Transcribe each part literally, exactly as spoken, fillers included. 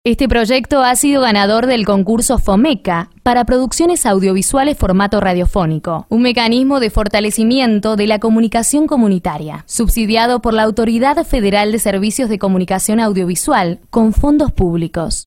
Este proyecto ha sido ganador del concurso FOMECA para producciones audiovisuales formato radiofónico, un mecanismo de fortalecimiento de la comunicación comunitaria, subsidiado por la Autoridad Federal de Servicios de Comunicación Audiovisual con fondos públicos.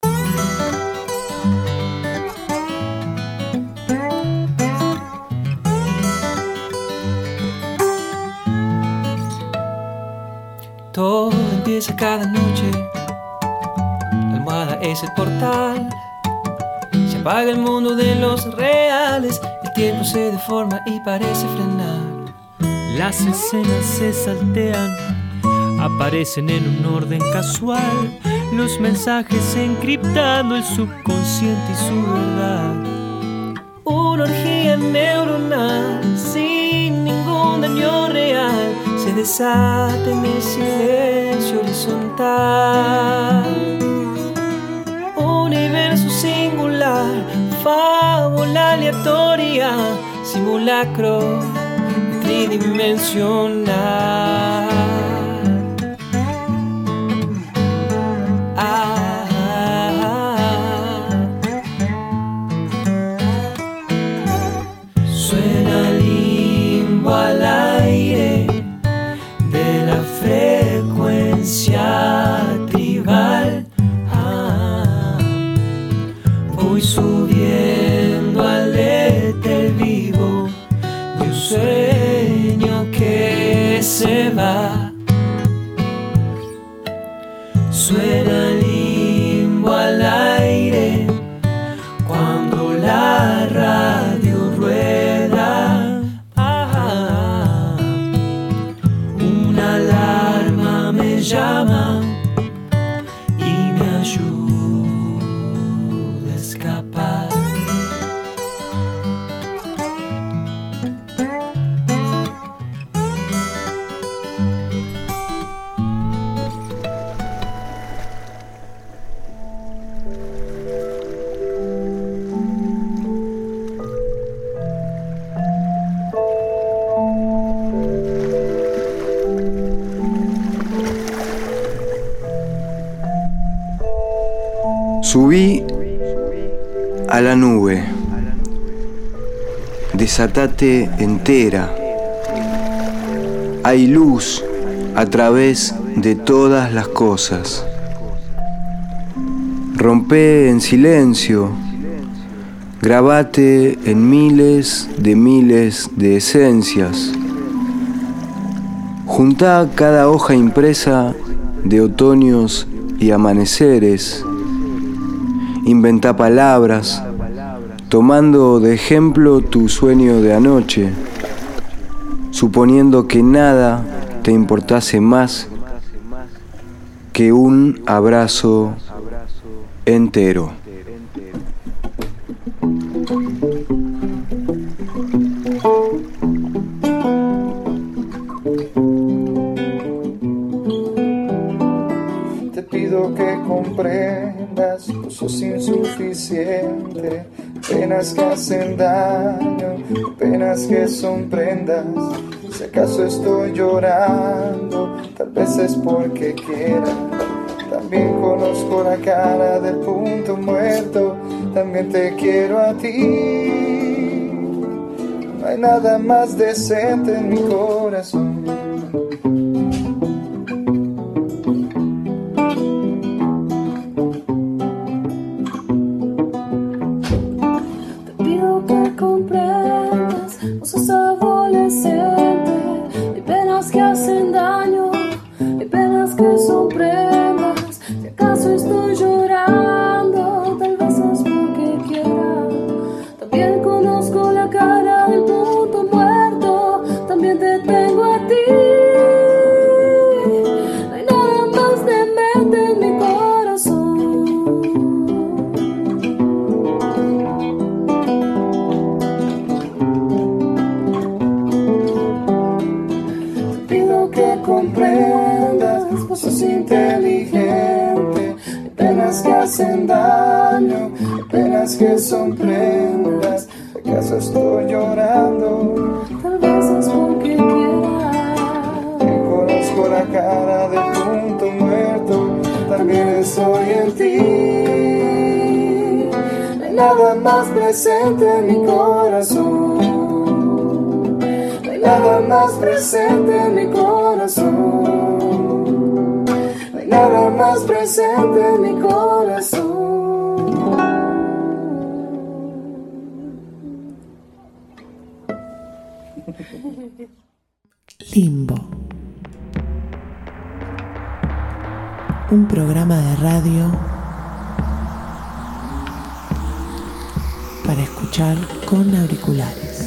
Todo empieza cada noche. La almohada es el portal. Se apaga el mundo de los reales. El tiempo se deforma y parece frenar. Las escenas se saltean, aparecen en un orden casual. Los mensajes encriptando el subconsciente y su verdad. Una orgía neuronal sin ningún daño real se desata en el silencio horizontal. Universo singular, fábula aleatoria, simulacro tridimensional. Ah, ah, ah. Suena limbo al aire de la frecuencia tribal. Ah, voy subiendo al éter vivo de un sueño que se va. Suena limbo al aire cuando la radio rueda. Ah, una alarma me llama y me ayuda a escapar. Subí a la nube, desatate entera. Hay luz a través de todas las cosas. Rompé en silencio, grabate en miles de miles de esencias. Juntá cada hoja impresa de otoños y amaneceres. Inventá palabras, tomando de ejemplo tu sueño de anoche, suponiendo que nada te importase más que un abrazo entero. Te pido que comprendas, no sos insuficiente. Penas que hacen daño, penas que son prendas. Si acaso estoy llorando, tal vez es porque quiera. También conozco la cara del punto muerto, también te quiero a ti. No hay nada más decente en mi corazón. Que son prendas, ¿acaso estoy llorando? Tal vez es porque quiera. Que conozco la cara del punto muerto, también estoy en ti. nada más presente en mi corazón. No hay nada más presente en mi corazón. No hay nada más presente en mi corazón. Limbo. Un programa de radio para escuchar con auriculares.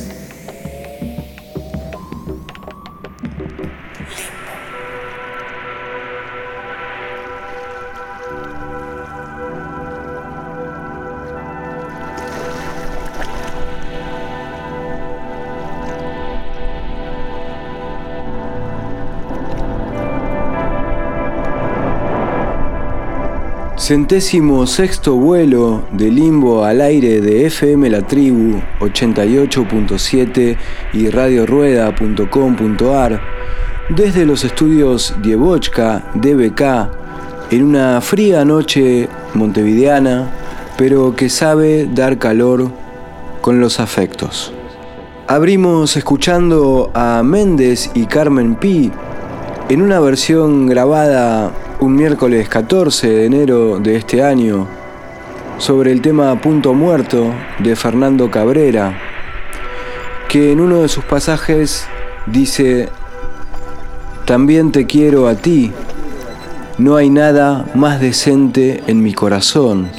Centésimo sexto vuelo de Limbo al aire de F M La Tribu ochenta y ocho punto siete y radio rueda punto com punto a r desde los estudios Diebochka D B K en una fría noche montevideana, pero que sabe dar calor con los afectos. Abrimos escuchando a Méndez y Carmen Pi en una versión grabada un miércoles catorce de enero de este año, sobre el tema Punto Muerto de Fernando Cabrera, que en uno de sus pasajes dice: también te quiero a ti, no hay nada más decente en mi corazón.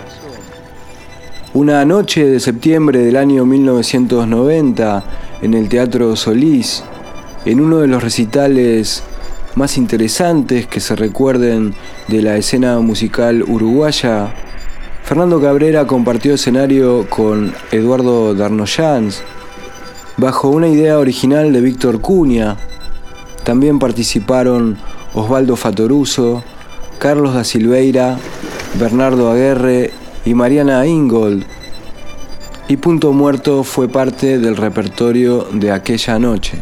Una noche de septiembre del año mil novecientos noventa, en el Teatro Solís, en uno de los recitales más interesantes que se recuerden de la escena musical uruguaya, Fernando Cabrera compartió escenario con Eduardo Darnoyans bajo una idea original de Víctor Cunha. También participaron Osvaldo Fatoruso, Carlos da Silveira, Bernardo Aguerre y Mariana Ingold, y Punto Muerto fue parte del repertorio de aquella noche.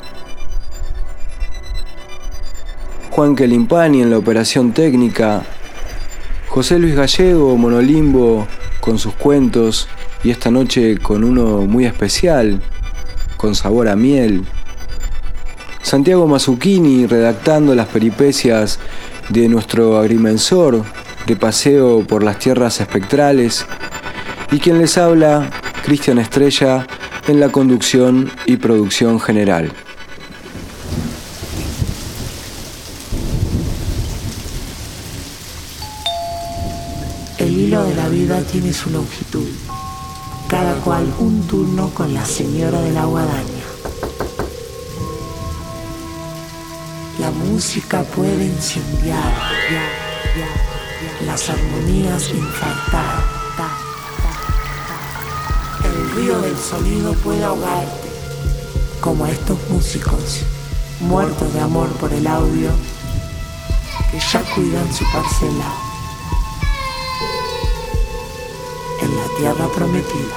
Juan Quelimpani en la operación técnica, José Luis Gallego, Monolimbo, con sus cuentos, y esta noche con uno muy especial, con sabor a miel. Santiago Mazzuccini redactando las peripecias de nuestro agrimensor de paseo por las tierras espectrales, y quien les habla, Cristian Estrella, en la conducción y producción general. El hilo de la vida tiene su longitud, cada cual un turno con la señora de la guadaña. La música puede incendiar, las armonías infartar. El río del sonido puede ahogarte, como estos músicos, muertos de amor por el audio, que ya cuidan su parcela en la tierra prometida.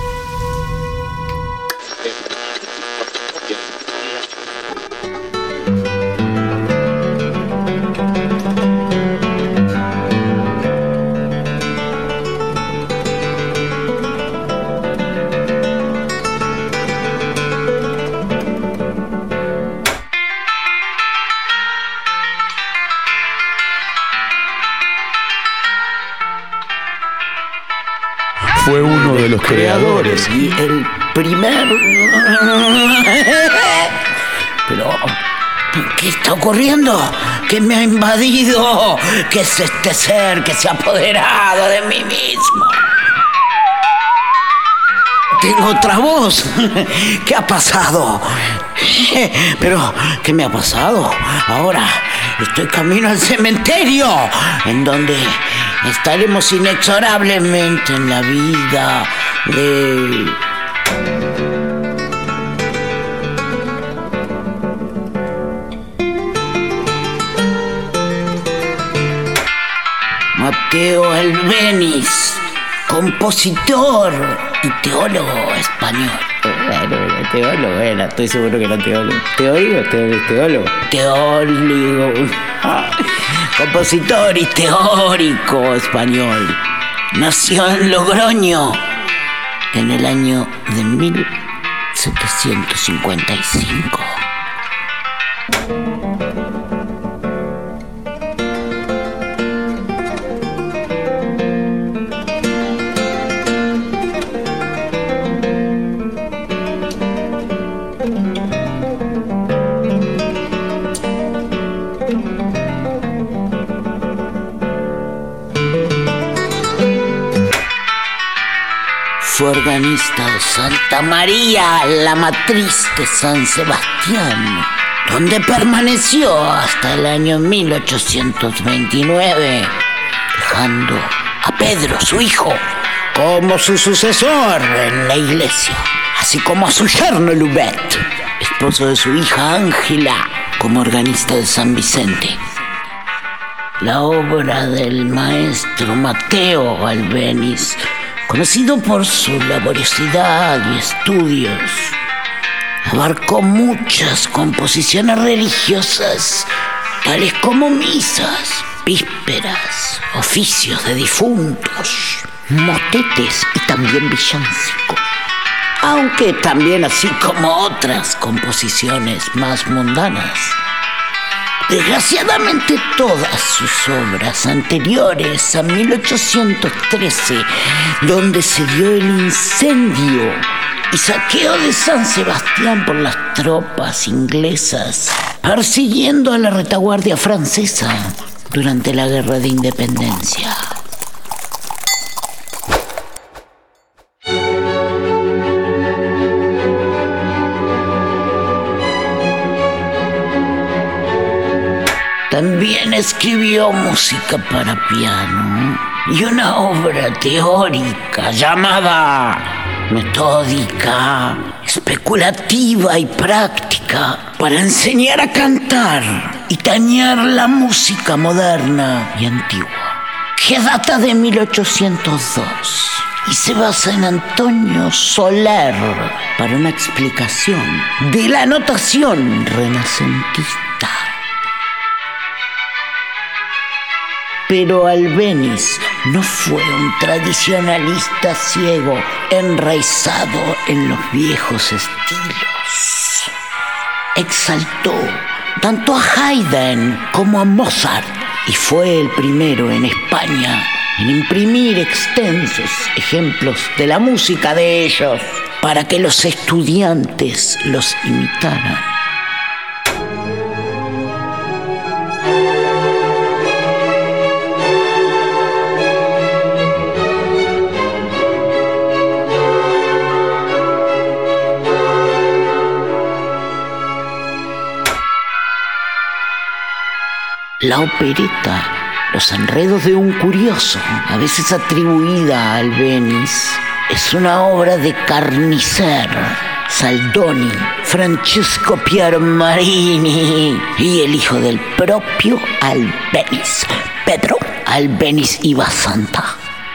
Fue uno de los creadores y el primer... Pero, ¿qué está ocurriendo? ¿Qué me ha invadido? ¿Qué es este ser que se ha apoderado de mí mismo? Tengo otra voz. ¿Qué ha pasado? Pero, ¿qué me ha pasado? Ahora estoy camino al cementerio, en donde estaremos inexorablemente en la vida de... Mateo Albéniz, compositor y teólogo español. Bueno, teólogo era, estoy seguro que era teólogo. ¿Teórico? ¿Teólogo? Teólogo. Compositor y teórico español. nació en Logroño en el año de mil setecientos cincuenta y cinco. Fue organista de Santa María, la matriz de San Sebastián, donde permaneció hasta el año mil ochocientos veintinueve, dejando a Pedro, su hijo, como su sucesor en la iglesia, así como a su yerno Lubet, esposo de su hija Ángela, como organista de San Vicente. La obra del maestro Mateo Albéniz, conocido por su laboriosidad y estudios, abarcó muchas composiciones religiosas, tales como misas, vísperas, oficios de difuntos, motetes y también villancicos, aunque también así como otras composiciones más mundanas. Desgraciadamente todas sus obras anteriores a mil ochocientos trece, donde se dio el incendio y saqueo de San Sebastián por las tropas inglesas, persiguiendo a la retaguardia francesa durante la Guerra de Independencia. También escribió música para piano y una obra teórica llamada Metódica, especulativa y práctica para enseñar a cantar y tañer la música moderna y antigua, que data de mil ochocientos dos y se basa en Antonio Soler para una explicación de la notación renacentista. Pero Albéniz no fue un tradicionalista ciego, enraizado en los viejos estilos. Exaltó tanto a Haydn como a Mozart y fue el primero en España en imprimir extensos ejemplos de la música de ellos para que los estudiantes los imitaran. La opereta Los enredos de un curioso, a veces atribuida a Albéniz, es una obra de Carnicer, Saldoni, Francesco Piermarini y el hijo del propio Albéniz, Pedro Albéniz y Basanta.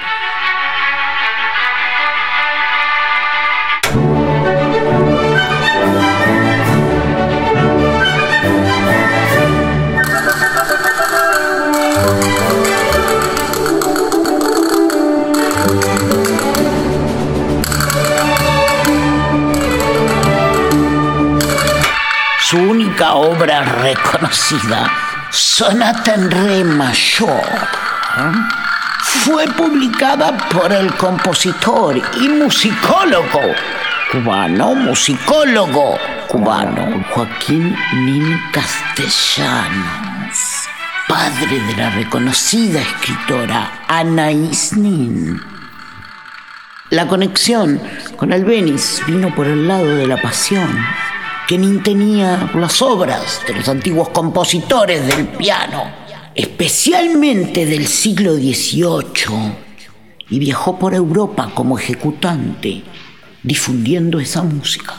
Su única obra reconocida, Sonata en Re mayor, fue publicada por el compositor y musicólogo cubano, musicólogo cubano, Joaquín Nin Castellanos, padre de la reconocida escritora Anaïs Nin. La conexión con Albéniz vino por el lado de la pasión que Nin tenía por las obras de los antiguos compositores del piano, especialmente del siglo dieciocho, y viajó por Europa como ejecutante, difundiendo esa música.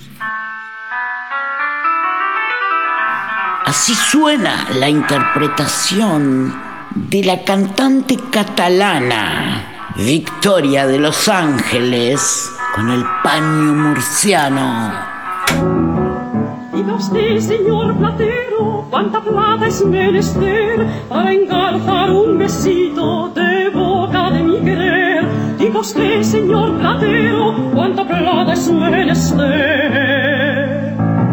Así suena la interpretación de la cantante catalana Victoria de Los Ángeles con el paño murciano. Diga usted, señor platero, cuánta plata es menester para engarzar un besito de boca de mi querer. Y usted, señor platero, cuánta plata es menester.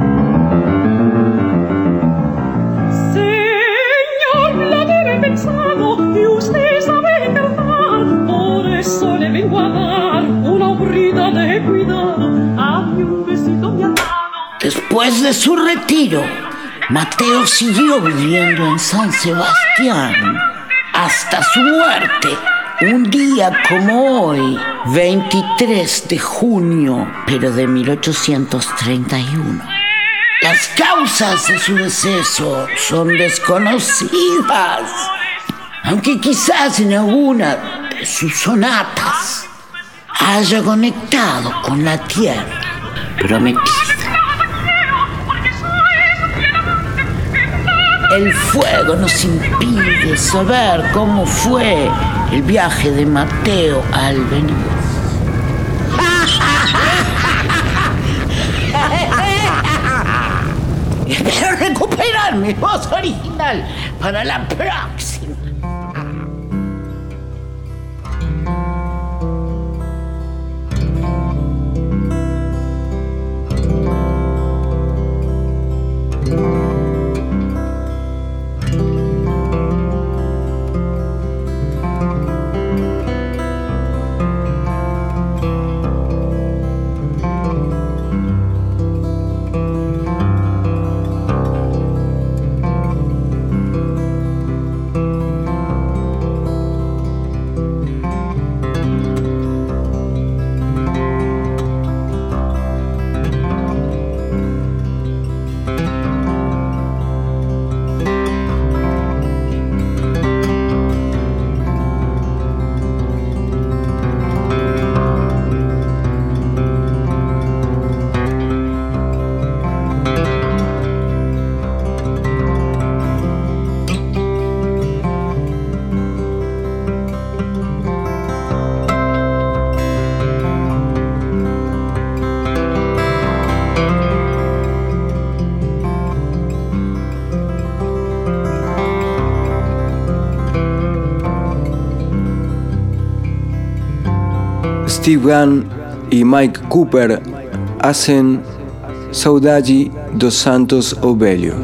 Señor platero, he pensado y usted sabe encarnar, por eso le vengo a dar una obrida de cuidado. A mí un besito me ha dado. Después de su retiro, Mateo siguió viviendo en San Sebastián hasta su muerte, un día como hoy, veintitrés de junio, pero de mil ochocientos treinta y uno. Las causas de su deceso son desconocidas, aunque quizás en alguna de sus sonatas haya conectado con la tierra prometida. El fuego nos impide saber cómo fue el viaje de Mateo a Albeniz. Espero recuperar mi voz original para la próxima. Steve Gunn y Mike Cooper hacen Saudade dos Santos Obelio.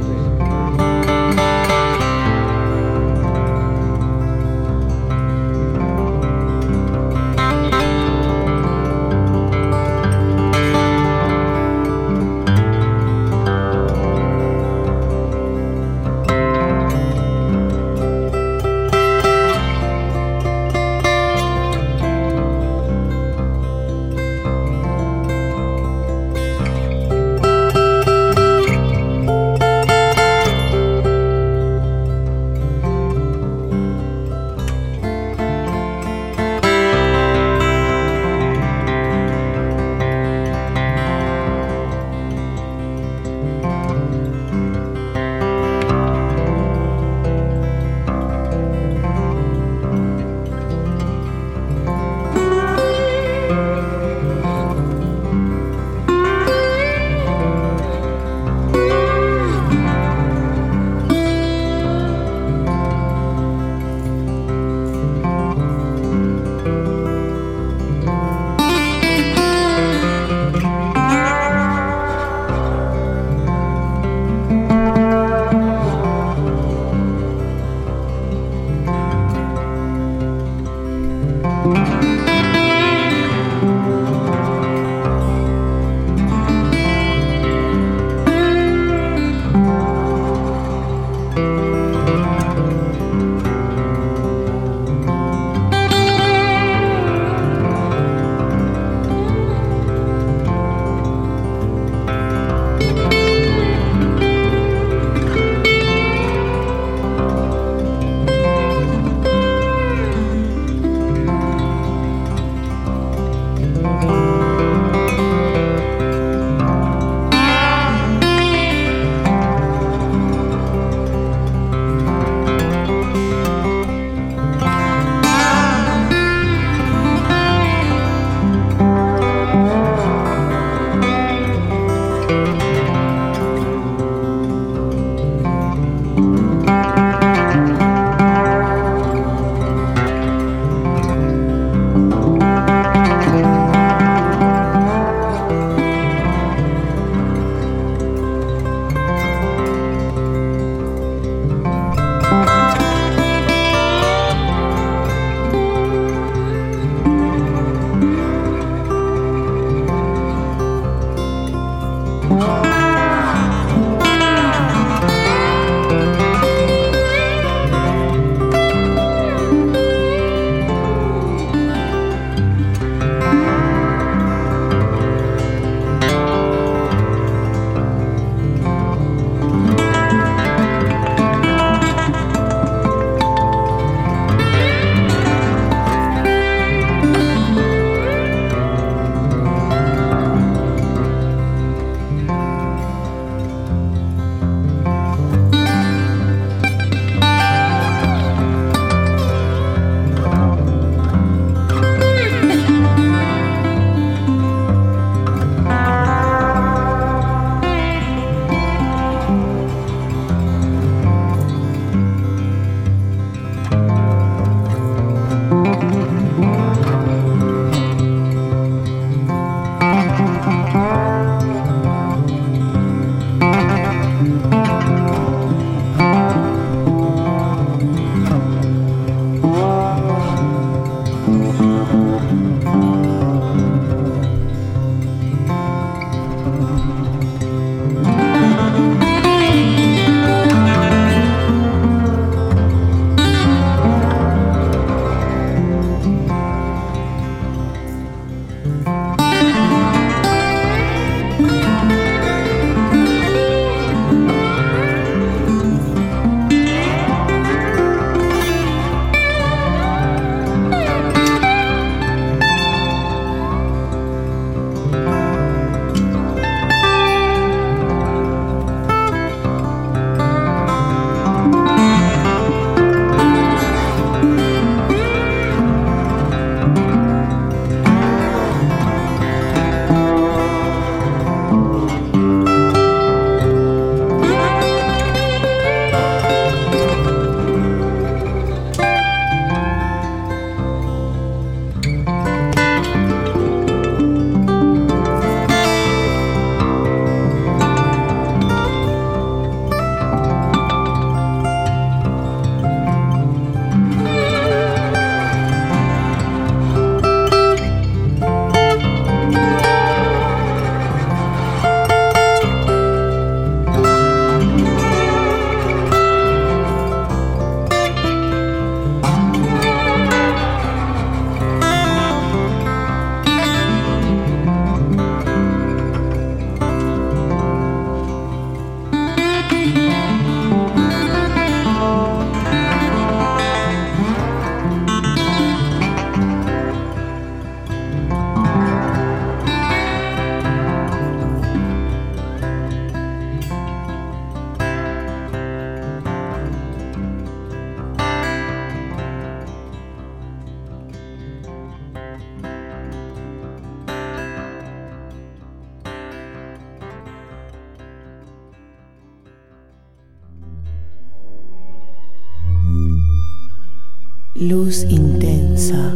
Luz intensa.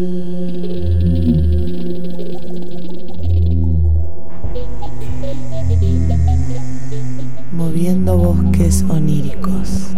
Moviendo bosques oníricos.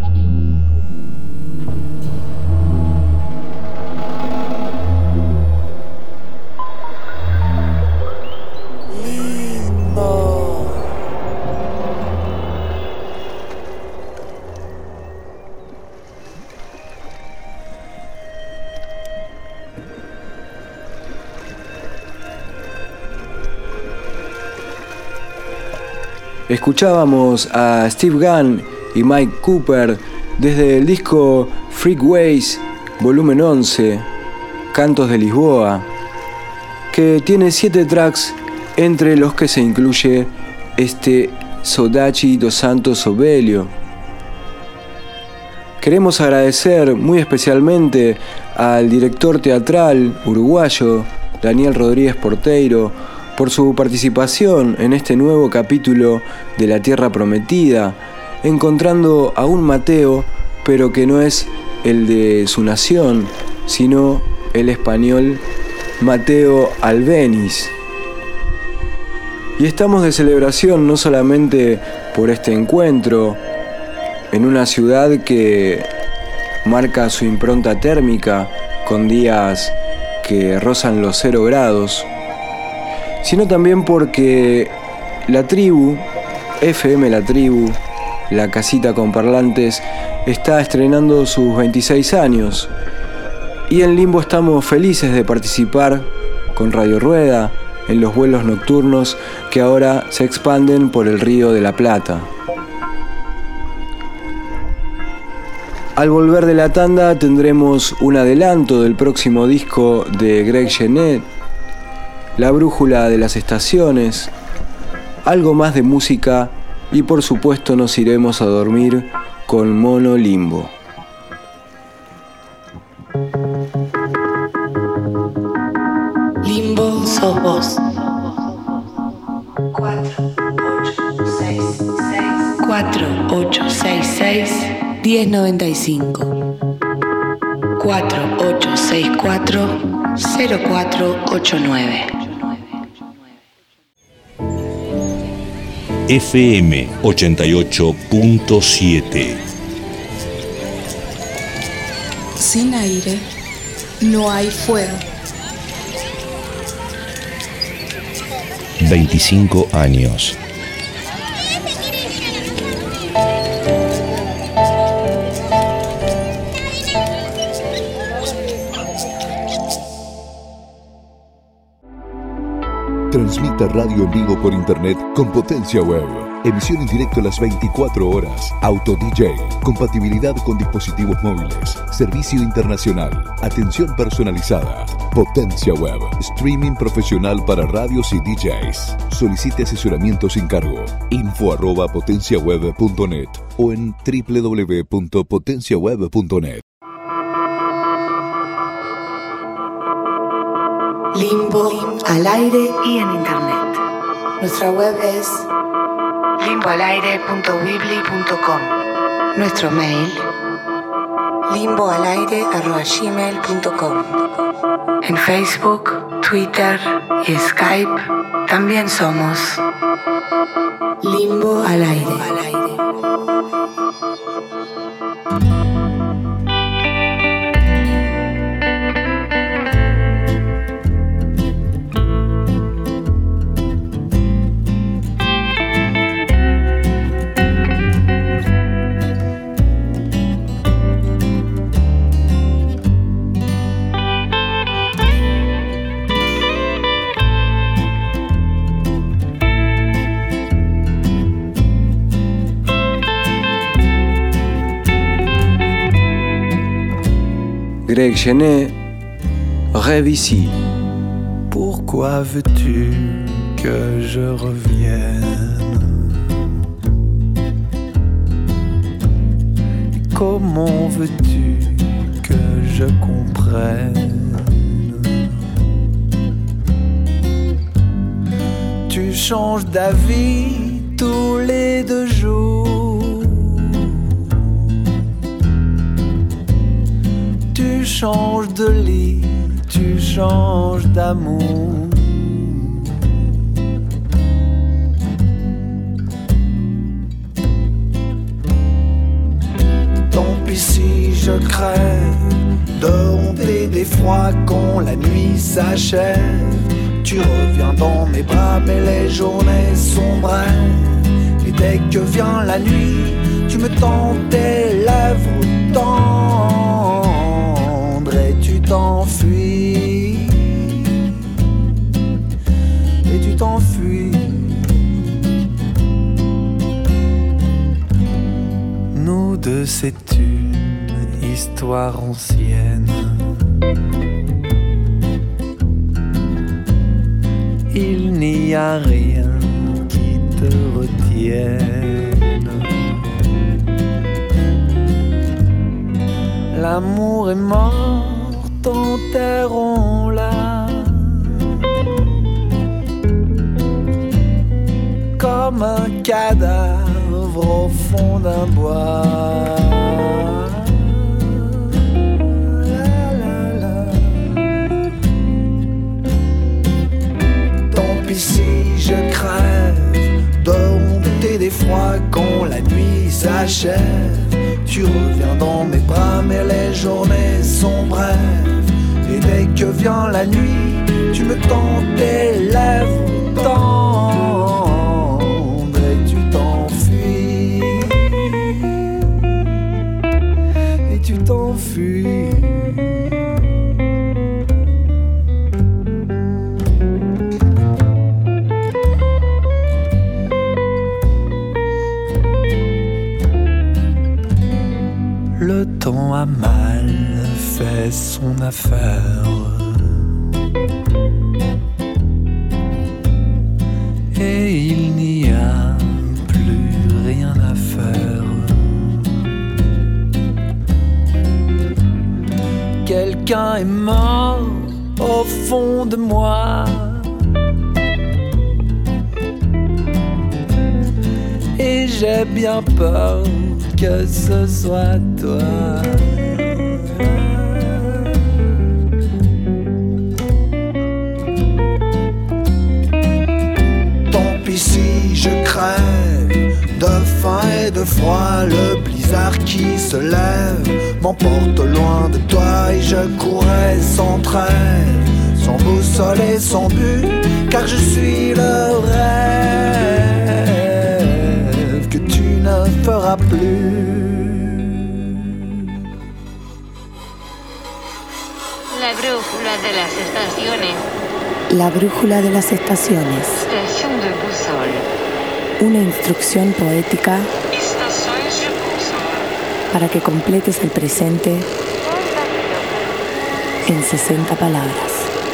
Escuchábamos a Steve Gunn y Mike Cooper desde el disco Freakways volumen once, Cantos de Lisboa, que tiene siete tracks, entre los que se incluye este Sodachi dos Santos Obelio. Queremos agradecer muy especialmente al director teatral uruguayo Daniel Rodríguez Porteiro por su participación en este nuevo capítulo de La Tierra Prometida, encontrando a un Mateo, pero que no es el de su nación, sino el español Mateo Albéniz. Y estamos de celebración no solamente por este encuentro, en una ciudad que marca su impronta térmica con días que rozan los cero grados, sino también porque la tribu, F M La Tribu, la casita con parlantes, está estrenando sus veintiséis años. Y en Limbo estamos felices de participar con Radio Rueda en los vuelos nocturnos que ahora se expanden por el Río de la Plata. Al volver de la tanda tendremos un adelanto del próximo disco de Greg Genet, La Brújula de las Estaciones, algo más de música y por supuesto nos iremos a dormir con Mono Limbo. Limbo sos vos. cuatro ocho seis seis diez noventa y cinco. cuatro ocho seis cuatro cero cuatro ocho nueve. F M ochenta y ocho punto siete. Sin aire no hay fuego. veinticinco años. Transmita radio en vivo por internet con Potencia Web. Emisión en directo a las veinticuatro horas. Auto D J. Compatibilidad con dispositivos móviles. Servicio internacional. Atención personalizada. Potencia Web. Streaming profesional para radios y D Js. Solicite asesoramiento sin cargo. Info arroba potenciaweb punto net o en doble u doble u doble u punto potencia web punto net. Limbo al aire y en internet. Nuestra web es limbo al aire punto weebly punto com. Nuestro mail limbo al aire arroba gmail punto com. En Facebook, Twitter y Skype también somos Limbo al aire. Greg Genet, Rêve ici. Pourquoi veux-tu que je revienne? Comment veux-tu que je comprenne? Tu changes d'avis tous les deux jours. changes de lit, tu changes d'amour. Tant pis si je crève de honte et d'effroi quand la nuit s'achève. Tu reviens dans mes bras mais les journées sont brèves. Et dès que vient la nuit, tu me tends tes lèvres tendres et tu t'enfuis. Et tu t'enfuis. Nous deux c'est une histoire ancienne. Il n'y a rien qui te retienne. L'amour est mort, enterrons-la. Comme un cadavre au fond d'un bois. Si je crève de honte et d'effroi quand la nuit s'achève, tu reviens dans mes bras mais les journées sont brèves. Et dès que vient la nuit, tu me tends tes lèvres tendres et tu t'enfuis. Et tu t'enfuis. Le temps a mal fait son affaire et il n'y a plus rien à faire. Quelqu'un est mort au fond de moi et j'ai bien peur que ce soit toi. Tant pis si je crève de faim et de froid, le blizzard qui se lève m'emporte loin de toi et je courais sans trêve, sans boussole et sans but, car je suis le rêve que tu ne feras plus. La brújula de las estaciones. La brújula de las estaciones. Station de boussole. Una instrucción poética Estações de bússola. para que completes el presente en sesenta palabras.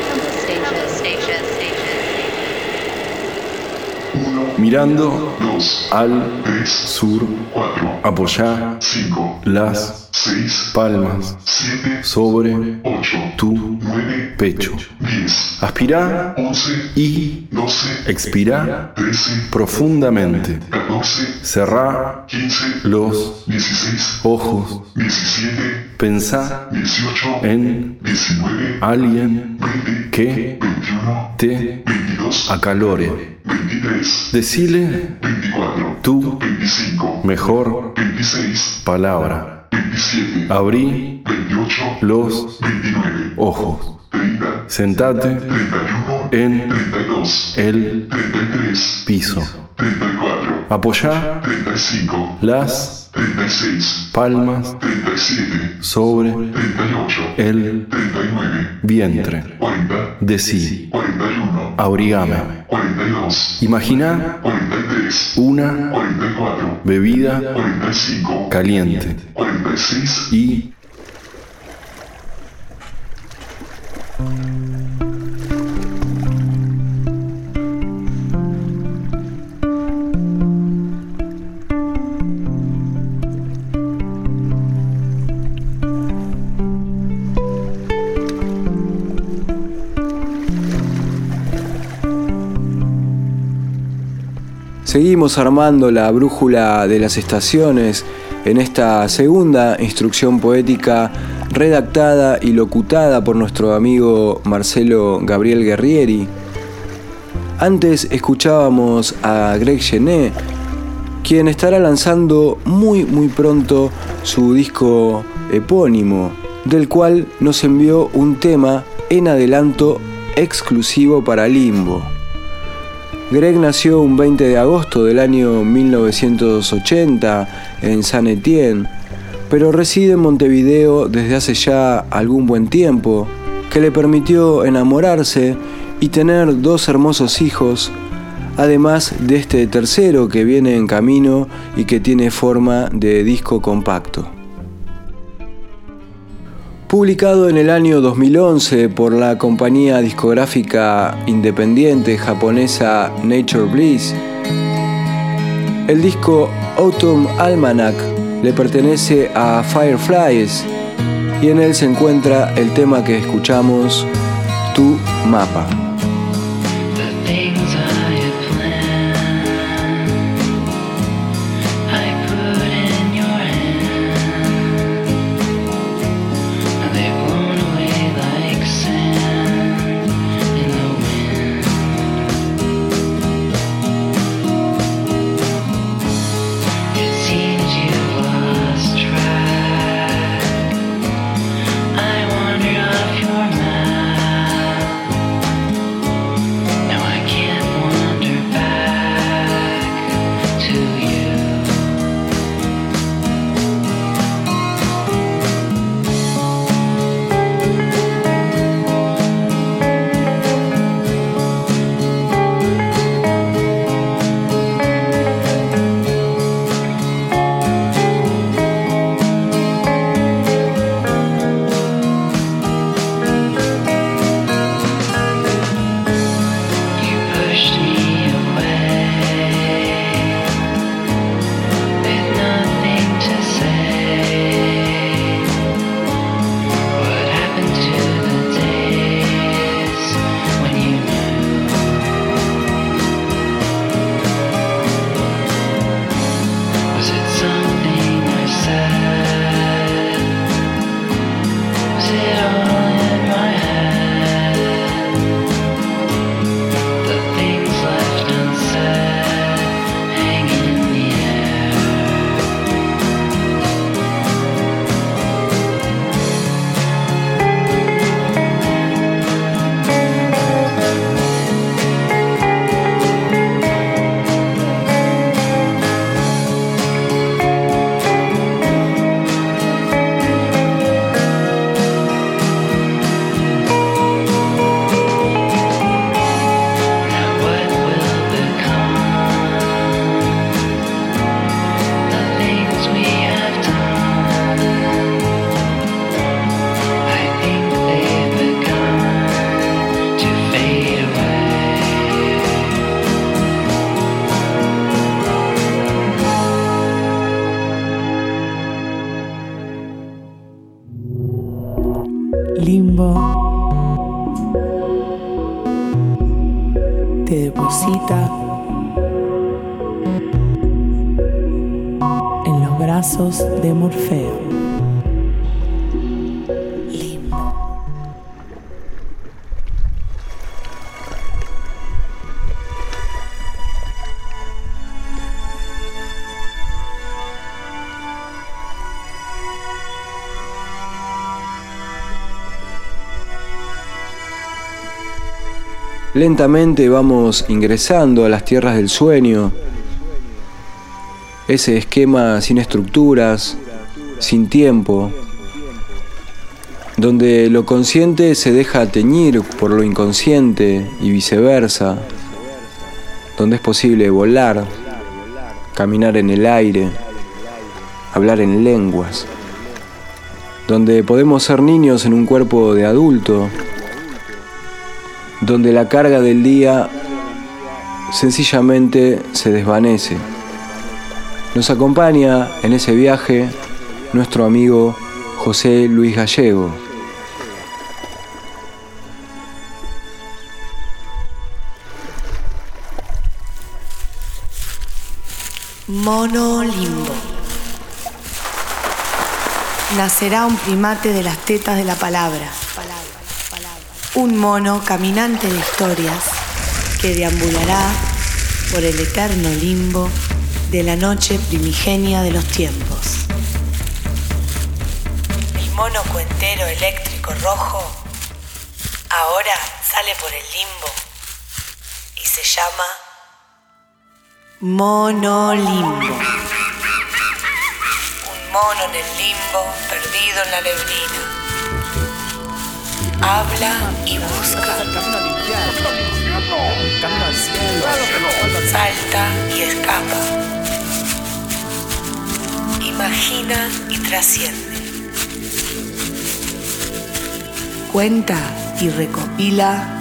Mirando al sur, apoyá las palmas sobre tu pecho. Aspirá y expirá profundamente. Cerrá los ojos. Pensá en alguien que te acalore. Decile tu mejor palabra. Abrí los ojos. Sentate en el piso. Apoyá las palmas sobre el vientre. Decí, abrigame. Imagina una bebida caliente y seguimos armando la brújula de las estaciones en esta segunda instrucción poética redactada y locutada por nuestro amigo Marcelo Gabriel Guerrieri. Antes escuchábamos a Greg Genet, quien estará lanzando muy muy pronto su disco epónimo, del cual nos envió un tema en adelanto exclusivo para Limbo. Greg nació un veinte de agosto del año mil novecientos ochenta en Saint Etienne, pero reside en Montevideo desde hace ya algún buen tiempo, que le permitió enamorarse y tener dos hermosos hijos, además de este tercero que viene en camino y que tiene forma de disco compacto. Publicado en el año dos mil once por la compañía discográfica independiente japonesa Nature Bliss, el disco Autumn Almanac le pertenece a Fireflies y en él se encuentra el tema que escuchamos, Tu Mapa. Limbo te deposita en los brazos de Morfeo. Limbo. Lentamente vamos ingresando a las tierras del sueño, ese esquema sin estructuras, sin tiempo, donde lo consciente se deja teñir por lo inconsciente y viceversa, donde es posible volar, caminar en el aire, hablar en lenguas, donde podemos ser niños en un cuerpo de adulto, donde la carga del día sencillamente se desvanece. Nos acompaña en ese viaje nuestro amigo José Luis Gallego. Mono Limbo. nacerá un primate de las tetas de la palabra. Un mono caminante de historias que deambulará por el eterno limbo de la noche primigenia de los tiempos. El mono cuentero eléctrico rojo ahora sale por el limbo y se llama monolimbo. Un mono en el limbo, perdido en la neblina. Habla y busca. Salta y escapa. Imagina y trasciende. Cuenta y recopila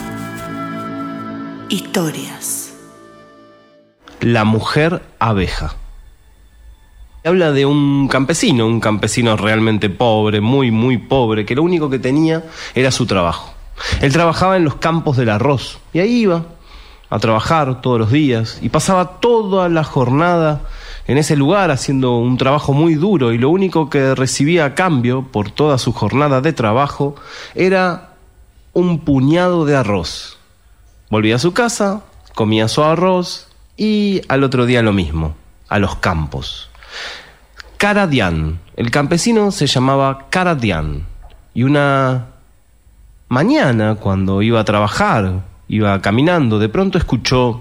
historias. La mujer abeja. Habla de un campesino, un campesino realmente pobre, muy, muy pobre, que lo único que tenía era su trabajo. Él trabajaba en los campos del arroz y ahí iba a trabajar todos los días y pasaba toda la jornada en ese lugar haciendo un trabajo muy duro, y lo único que recibía a cambio por toda su jornada de trabajo era un puñado de arroz. Volvía a su casa, comía su arroz y al otro día lo mismo, a los campos. Karadian, el campesino se llamaba Karadian, y una mañana cuando iba a trabajar, iba caminando, de pronto escuchó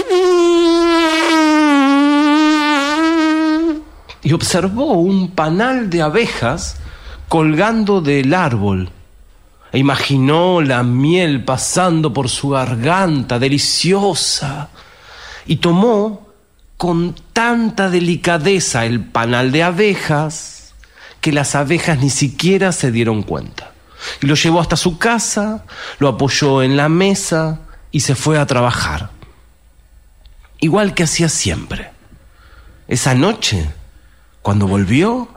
y observó un panal de abejas colgando del árbol. E imaginó la miel pasando por su garganta, deliciosa, y tomó con tanta delicadeza el panal de abejas que las abejas ni siquiera se dieron cuenta. Y lo llevó hasta su casa, lo apoyó en la mesa y se fue a trabajar. Igual que hacía siempre. Esa noche, cuando volvió,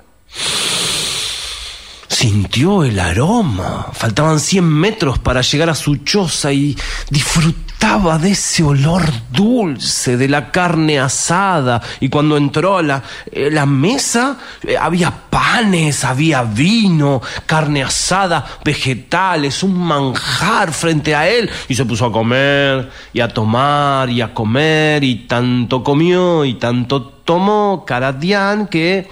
sintió el aroma. Faltaban cien metros para llegar a su choza y disfrutaba de ese olor dulce de la carne asada. Y cuando entró a la, eh, la mesa, eh, había panes, había vino, carne asada, vegetales, un manjar frente a él. Y se puso a comer, y a tomar, y a comer, y tanto comió, y tanto tomó Karadian que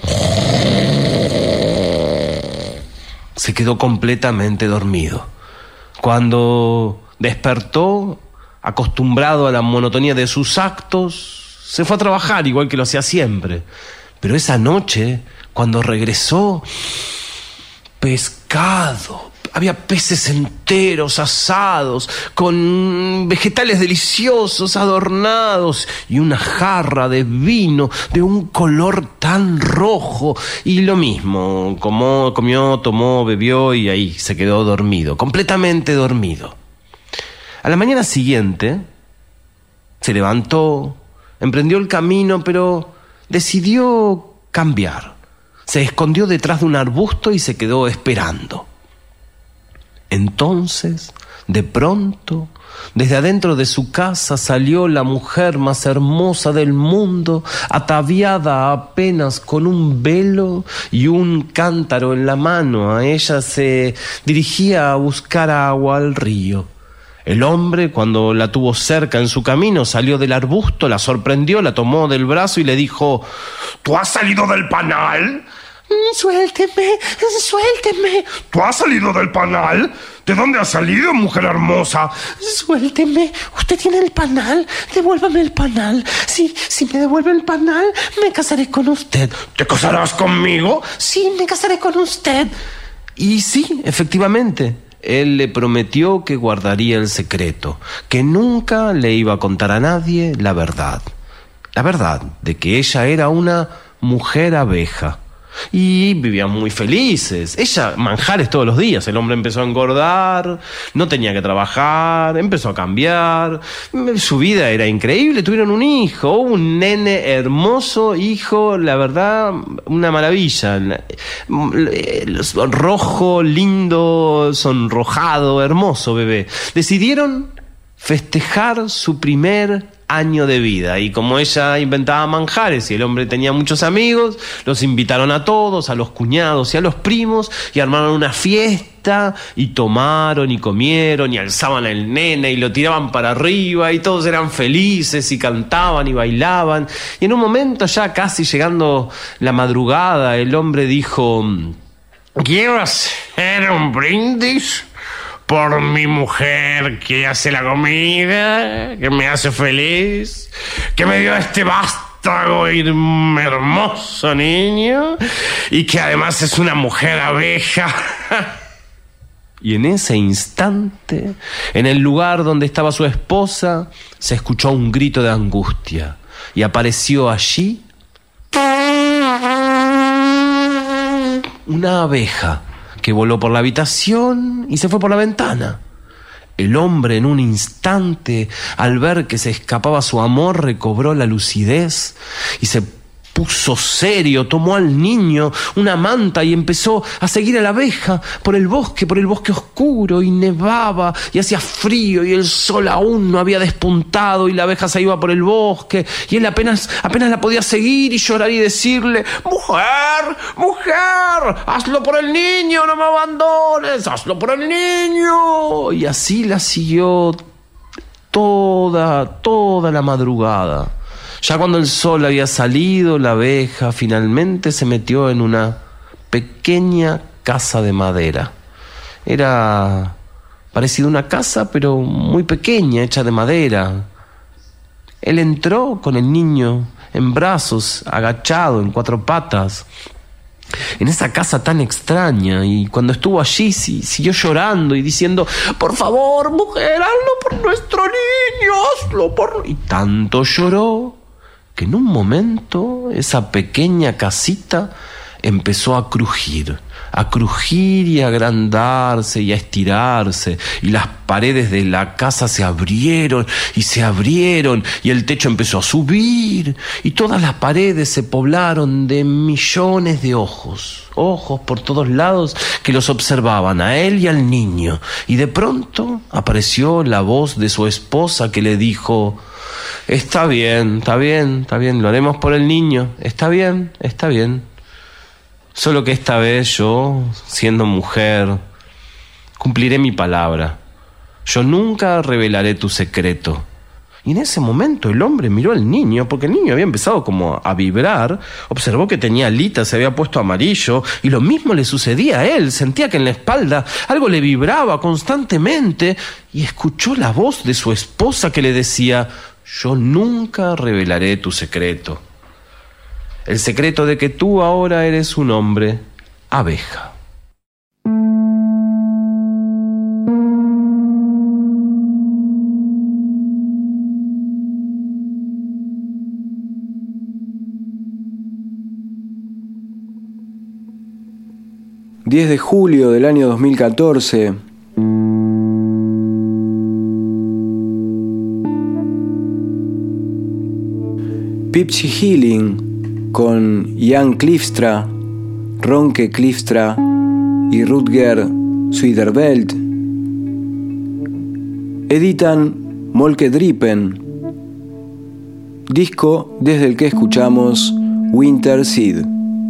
se quedó completamente dormido. Cuando despertó, acostumbrado a la monotonía de sus actos, se fue a trabajar igual que lo hacía siempre. Pero esa noche, cuando regresó, pescado. Había peces enteros asados, con vegetales deliciosos adornados y una jarra de vino de un color tan rojo. Y lo mismo, comió, comió, tomó, bebió y ahí se quedó dormido, completamente dormido. A la mañana siguiente se levantó, emprendió el camino, pero decidió cambiar. Se escondió detrás de un arbusto y se quedó esperando. Entonces, de pronto, desde adentro de su casa salió la mujer más hermosa del mundo, ataviada apenas con un velo y un cántaro en la mano. A ella se dirigía a buscar agua al río. El hombre, cuando la tuvo cerca en su camino, salió del arbusto, la sorprendió, la tomó del brazo y le dijo: ¿Tú has salido del panal? Suélteme, suélteme. ¿Tú has salido del panal? ¿De dónde has salido, mujer hermosa? Suélteme, usted tiene el panal, devuélvame el panal. Si, si me devuelve el panal, me casaré con usted. ¿Te casarás conmigo? Sí, me casaré con usted. Y sí, efectivamente, él le prometió que guardaría el secreto, que nunca le iba a contar a nadie la verdad. La verdad de que ella era una mujer abeja. Y vivían muy felices. Ella, manjares todos los días. El hombre empezó a engordar, no tenía que trabajar, empezó a cambiar. Su vida era increíble. Tuvieron un hijo, un nene hermoso, hijo, la verdad, una maravilla. Rojo, lindo, sonrojado, hermoso bebé. Decidieron festejar su primer año de vida. Y como ella inventaba manjares y el hombre tenía muchos amigos, los invitaron a todos, a los cuñados y a los primos, y armaron una fiesta, y tomaron y comieron y alzaban al nene y lo tiraban para arriba, y todos eran felices y cantaban y bailaban. Y en un momento, ya casi llegando la madrugada, el hombre dijo: quiero hacer un brindis por mi mujer que hace la comida, que me hace feliz, que me dio este vástago y hermoso niño, y que además es una mujer abeja. Y en ese instante, en el lugar donde estaba su esposa, se escuchó un grito de angustia, y apareció allí una abeja que voló por la habitación y se fue por la ventana. El hombre, en un instante, al ver que se escapaba su amor, recobró la lucidez y se puso serio, tomó al niño, una manta, y empezó a seguir a la abeja por el bosque, por el bosque oscuro, y nevaba y hacía frío y el sol aún no había despuntado y la abeja se iba por el bosque y él apenas, apenas la podía seguir y llorar y decirle: mujer, mujer, hazlo por el niño, no me abandones, hazlo por el niño. Y así la siguió toda, toda la madrugada. Ya cuando el sol había salido, la abeja finalmente se metió en una pequeña casa de madera. Era parecida a una casa, pero muy pequeña, hecha de madera. Él entró con el niño en brazos, agachado, en cuatro patas, en esa casa tan extraña, y cuando estuvo allí sí, siguió llorando y diciendo: por favor, mujer, hazlo por nuestro niño, hazlo por... Y tanto lloró que en un momento esa pequeña casita empezó a crujir, a crujir y a agrandarse y a estirarse, y las paredes de la casa se abrieron y se abrieron, y el techo empezó a subir, y todas las paredes se poblaron de millones de ojos, ojos por todos lados que los observaban a él y al niño. Y de pronto apareció la voz de su esposa que le dijo: está bien, está bien, está bien, lo haremos por el niño, está bien, está bien. Solo que esta vez yo, siendo mujer, cumpliré mi palabra. Yo nunca revelaré tu secreto. Y en ese momento el hombre miró al niño, porque el niño había empezado como a vibrar, observó que tenía alitas, se había puesto amarillo, y lo mismo le sucedía a él. Sentía que en la espalda algo le vibraba constantemente, y escuchó la voz de su esposa que le decía: yo nunca revelaré tu secreto. El secreto de que tú ahora eres un hombre abeja. diez de julio del año dos mil catorce. Pipsy Healing con Jan Clifstra, Ronke Clifstra y Rutger Zuiderveld editan Molke Drippen, disco desde el que escuchamos Winter Seed.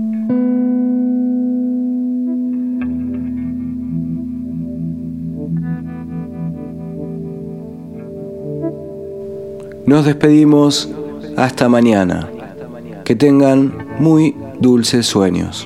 Nos despedimos hasta mañana. Que tengan muy dulces sueños.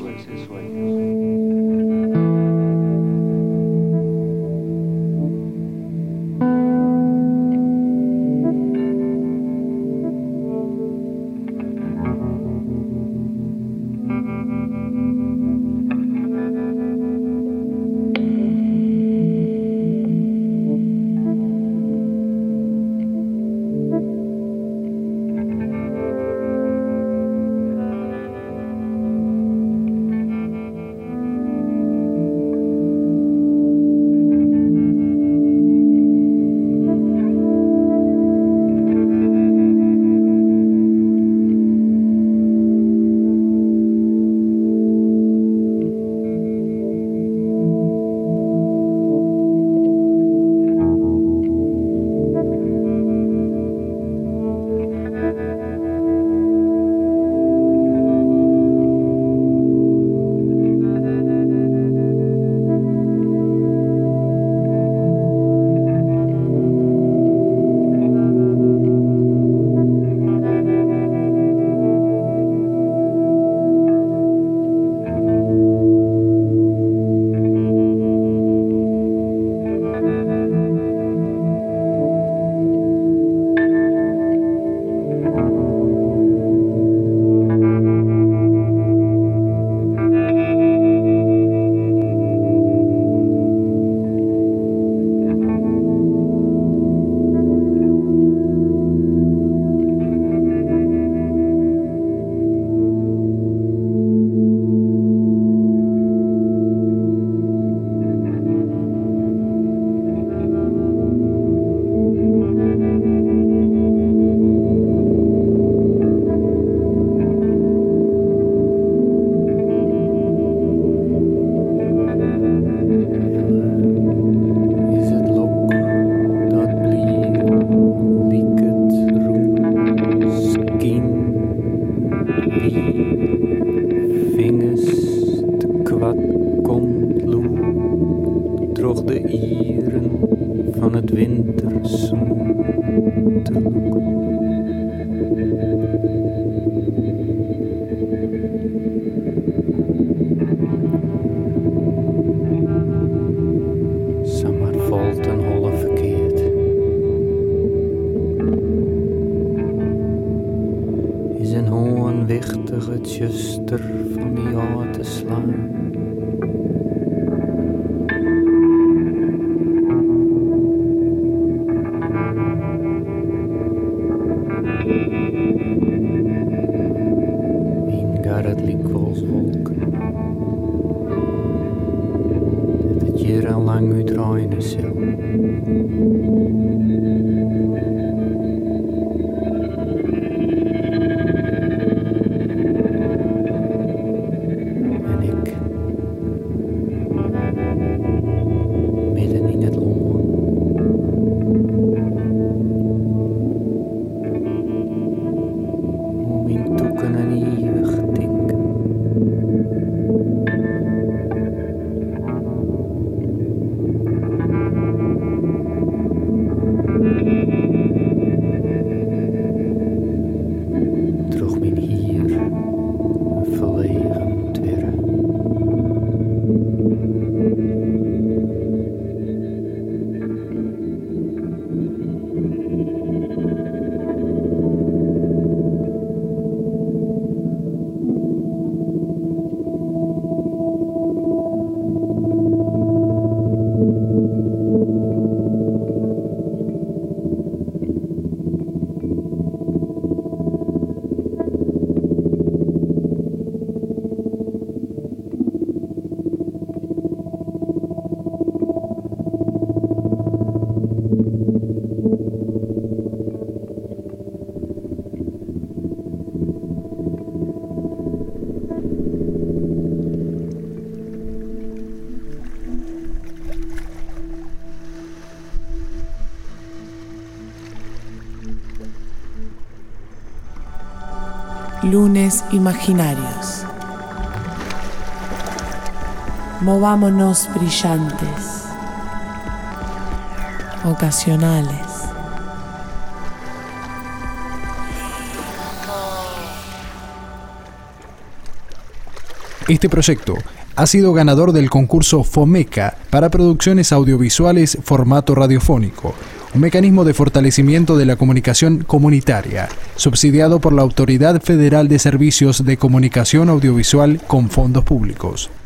interessant te look. Samar valt een holle verkeerd. Is een hoorn wichtig het juster van die haar te slaan. Lang uitdraaien zal. En ik midden in het loon. Om in toeken en eeuwig denken. Lunes imaginarios. Movámonos brillantes, ocasionales. Este proyecto ha sido ganador del concurso FOMECA para producciones audiovisuales formato radiofónico, un mecanismo de fortalecimiento de la comunicación comunitaria, subsidiado por la Autoridad Federal de Servicios de Comunicación Audiovisual con fondos públicos.